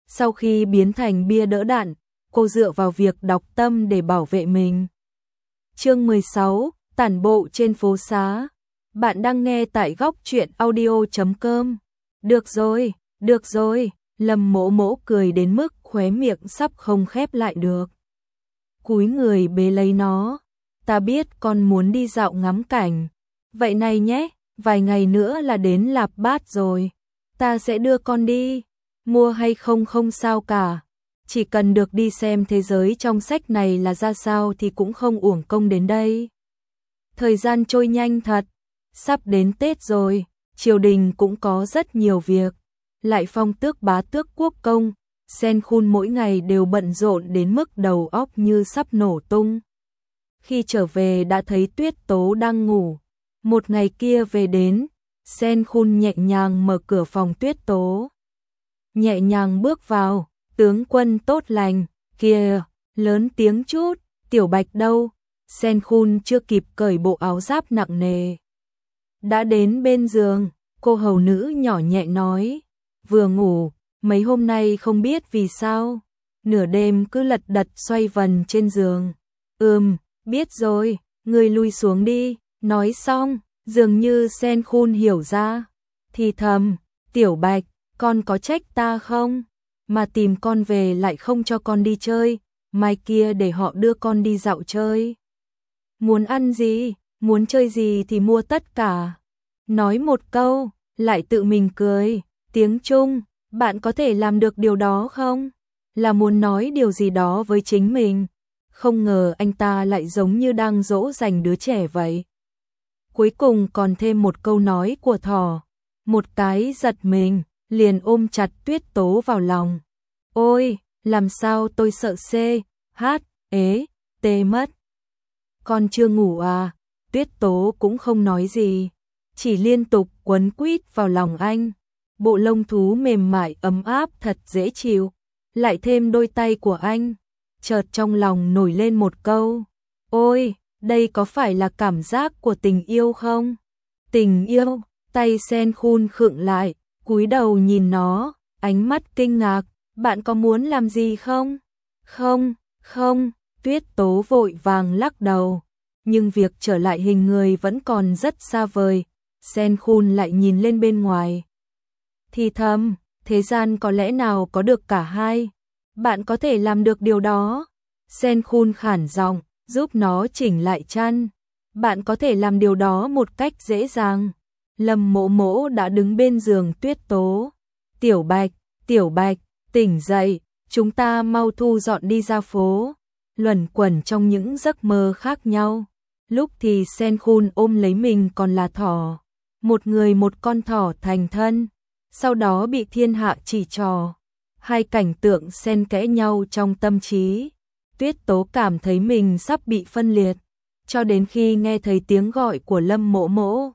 Sau khi biến thành bia đỡ đạn, cô dựa vào việc đọc tâm để bảo vệ mình. Chương 16, tản bộ trên phố xá. Bạn đang nghe tại góc truyện audio.com. Được rồi, Lâm Mỗ Mỗ cười đến mức khóe miệng sắp không khép lại được. Cúi người bế lấy nó. Ta biết con muốn đi dạo ngắm cảnh. Vậy này nhé, vài ngày nữa là đến Lạp Bát rồi. Ta sẽ đưa con đi. Mua hay không không sao cả. Chỉ cần được đi xem thế giới trong sách này là ra sao thì cũng không uổng công đến đây. Thời gian trôi nhanh thật. Sắp đến Tết rồi, triều đình cũng có rất nhiều việc. Lại phong tước bá tước quốc công, Sen Khun mỗi ngày đều bận rộn đến mức đầu óc như sắp nổ tung. Khi trở về đã thấy Tuyết Tố đang ngủ. Một ngày kia về đến, Sen Khun nhẹ nhàng mở cửa phòng Tuyết Tố. Nhẹ nhàng bước vào, tướng quân tốt lành, kìa, lớn tiếng chút, Tiểu Bạch đâu? Sen Khun chưa kịp cởi bộ áo giáp nặng nề. Đã đến bên giường, cô hầu nữ nhỏ nhẹ nói, vừa ngủ, mấy hôm nay không biết vì sao, nửa đêm cứ lật đật xoay vần trên giường. Biết rồi, ngươi lui xuống đi, nói xong, dường như Sen Khun hiểu ra, thì thầm, Tiểu Bạch, con có trách ta không? Mà tìm con về lại không cho con đi chơi, mai kia để họ đưa con đi dạo chơi. Muốn ăn gì, muốn chơi gì thì mua tất cả. Nói một câu, lại tự mình cười, tiếng Trung, bạn có thể làm được điều đó không? Là muốn nói điều gì đó với chính mình. Không ngờ anh ta lại giống như đang dỗ dành đứa trẻ vậy. Cuối cùng còn thêm một câu nói của thỏ. Một cái giật mình, liền ôm chặt Tuyết Tố vào lòng. Ôi, làm sao tôi sợ tê mất. Con chưa ngủ à? Tuyết Tố cũng không nói gì, chỉ liên tục quấn quýt vào lòng anh. Bộ lông thú mềm mại ấm áp thật dễ chịu, lại thêm đôi tay của anh. Chợt trong lòng nổi lên một câu, ôi, đây có phải là cảm giác của tình yêu không? Tình yêu, tay Sen Khun khựng lại, cúi đầu nhìn nó, ánh mắt kinh ngạc, bạn có muốn làm gì không? Không, Tuyết Tố vội vàng lắc đầu, nhưng việc trở lại hình người vẫn còn rất xa vời. Sen Khun lại nhìn lên bên ngoài. Thì thầm, thế gian có lẽ nào có được cả hai? Bạn có thể làm được điều đó. Sen Khun khản giọng, giúp nó chỉnh lại chăn. Bạn có thể làm điều đó một cách dễ dàng. Lâm Mỗ Mỗ đã đứng bên giường Tuyết Tố. Tiểu Bạch, tỉnh dậy, chúng ta mau thu dọn đi ra phố. Luẩn quẩn trong những giấc mơ khác nhau. Lúc thì Sen Khun ôm lấy mình còn là thỏ. Một người một con thỏ thành thân. Sau đó bị thiên hạ chỉ trò. Hai cảnh tượng xen kẽ nhau trong tâm trí. Tuyết Tố cảm thấy mình sắp bị phân liệt. Cho đến khi nghe thấy tiếng gọi của Lâm Mỗ Mỗ.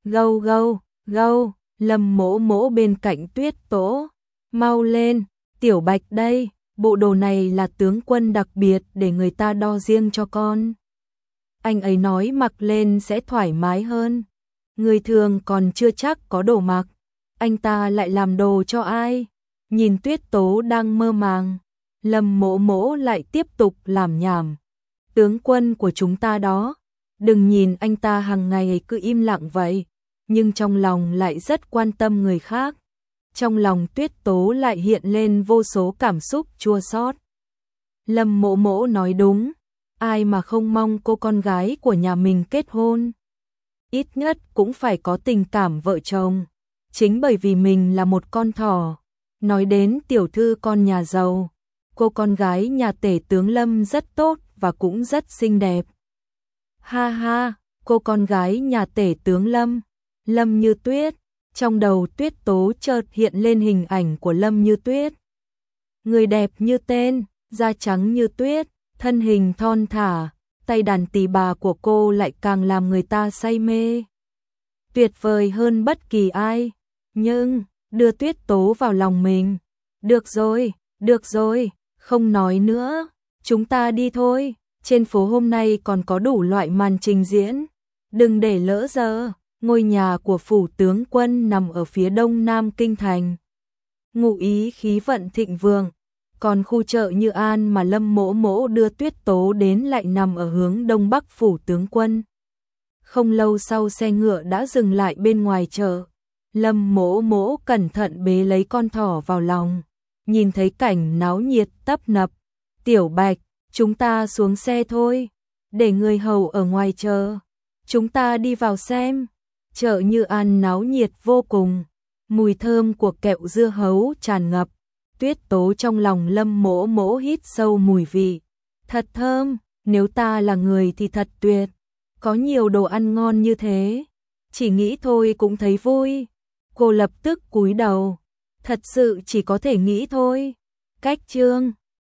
Gâu, Lâm Mỗ Mỗ bên cạnh Tuyết Tố. Mau lên, Tiểu Bạch đây, bộ đồ này là tướng quân đặc biệt để người ta đo riêng cho con. Anh ấy nói mặc lên sẽ thoải mái hơn. Người thường còn chưa chắc có đồ mặc. Anh ta lại làm đồ cho ai? Nhìn Tuyết Tố đang mơ màng, Lâm Mỗ Mỗ lại tiếp tục làm nhảm. Tướng quân của chúng ta đó, đừng nhìn anh ta hàng ngày cứ im lặng vậy, nhưng trong lòng lại rất quan tâm người khác. Trong lòng Tuyết Tố lại hiện lên vô số cảm xúc chua xót. Lâm Mỗ Mỗ nói đúng, ai mà không mong cô con gái của nhà mình kết hôn. Ít nhất cũng phải có tình cảm vợ chồng. Chính bởi vì mình là một con thỏ. Nói đến tiểu thư con nhà giàu, cô con gái nhà tể tướng Lâm rất tốt và cũng rất xinh đẹp. Ha ha, cô con gái nhà tể tướng Lâm Như Tuyết. Trong đầu Tuyết Tố chợt hiện lên hình ảnh của Lâm Như Tuyết. Người đẹp như tên, da trắng như tuyết, thân hình thon thả, tay đàn tỳ bà của cô lại càng làm người ta say mê. Tuyệt vời hơn bất kỳ ai. Nhưng, đưa Tuyết Tố vào lòng mình. Được rồi, không nói nữa, chúng ta đi thôi, trên phố hôm nay còn có đủ loại màn trình diễn. Đừng để lỡ giờ, ngôi nhà của phủ tướng quân nằm ở phía đông nam kinh thành. ngụ ý khí vận thịnh vượng. Còn khu chợ Như An mà Lâm Mỗ Mỗ đưa Tuyết Tố đến lại nằm ở hướng đông bắc phủ tướng quân. Không lâu sau xe ngựa đã dừng lại bên ngoài chợ. Lâm Mỗ Mỗ cẩn thận bế lấy con thỏ vào lòng, nhìn thấy cảnh náo nhiệt tấp nập. Tiểu Bạch, chúng ta xuống xe thôi, để người hầu ở ngoài chờ. Chúng ta đi vào xem. Chợ Như An náo nhiệt vô cùng, mùi thơm của kẹo dưa hấu tràn ngập. Tuyết Tố trong lòng Lâm Mỗ Mỗ hít sâu mùi vị. Thật thơm, nếu ta là người thì thật tuyệt. Có nhiều đồ ăn ngon như thế, chỉ nghĩ thôi cũng thấy vui. Cô lập tức cúi đầu, thật sự chỉ có thể nghĩ thôi. Cách chương